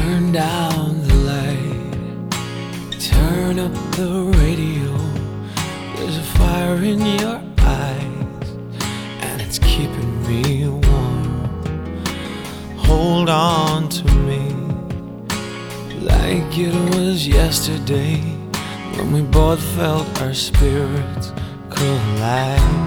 Turn down the light, turn up the radio. There's a fire in your eyes, and it's keeping me warm. Hold on to me like it was yesterday, when we both felt our spirits collide.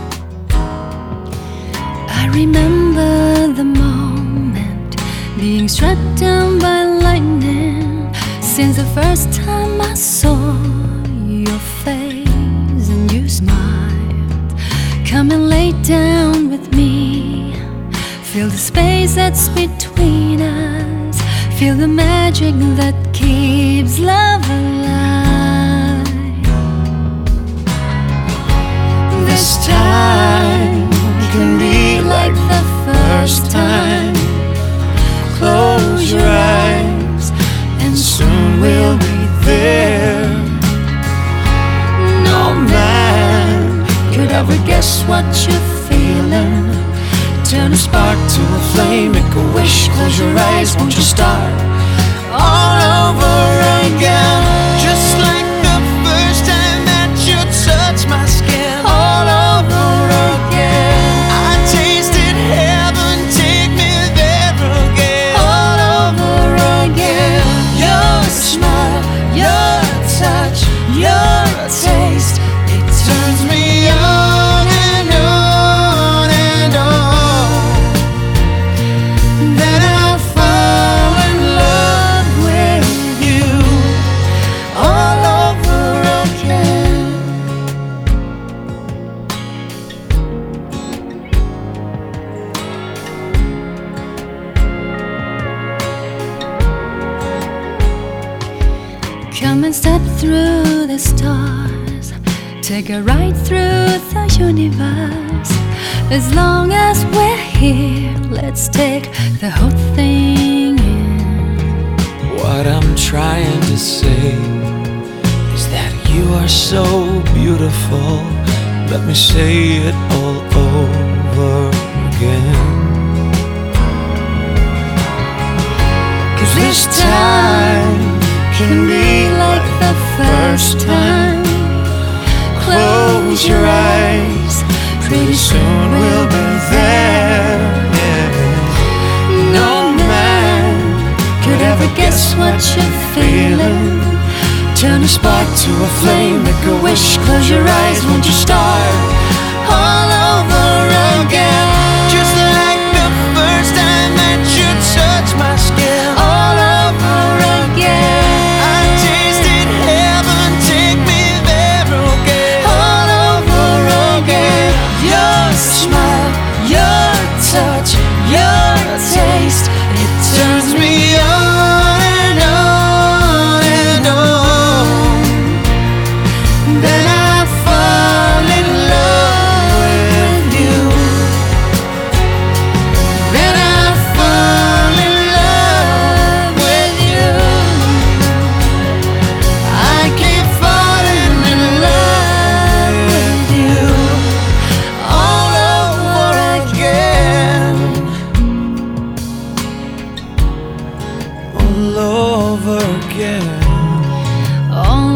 I remember the moment being struck down by lightning, since the first time I saw your face and you smiled. Come and lay down with me, feel the space that's between us, feel the magic that keeps love alive. This time can be like the first time. Close your eyes and soon we'll be there. No man could ever guess what you're feeling. Turn a spark to a flame, make a wish, close your eyes, won't you start all over again? Just like the first time that you touched my skin. All over again. I tasted heaven, take me there again. All over again. Your smile, your touch, your taste, it turns me on and on and on. Then I fall in love with you all over again. Come and step through the stars, take a ride through the universe. As long as we're here, let's take the whole thing in. What I'm trying to say is that you are so beautiful. Let me say it all over again. 'Cause this time can be like the first time. Close your eyes, pretty soon we'll be there. Yeah. No man could ever guess what you're feeling. Turn a spark to a flame, make a wish, close your eyes, won't you start all over again? Just like the first time that you touched my skin. All over again. I tasted heaven, take me there again. All over again. Your smile, your touch, your taste, it turns me on and on and on. Then I fall in love with you. Then I fall in love with you. I keep falling in love with you all over again. All over again. All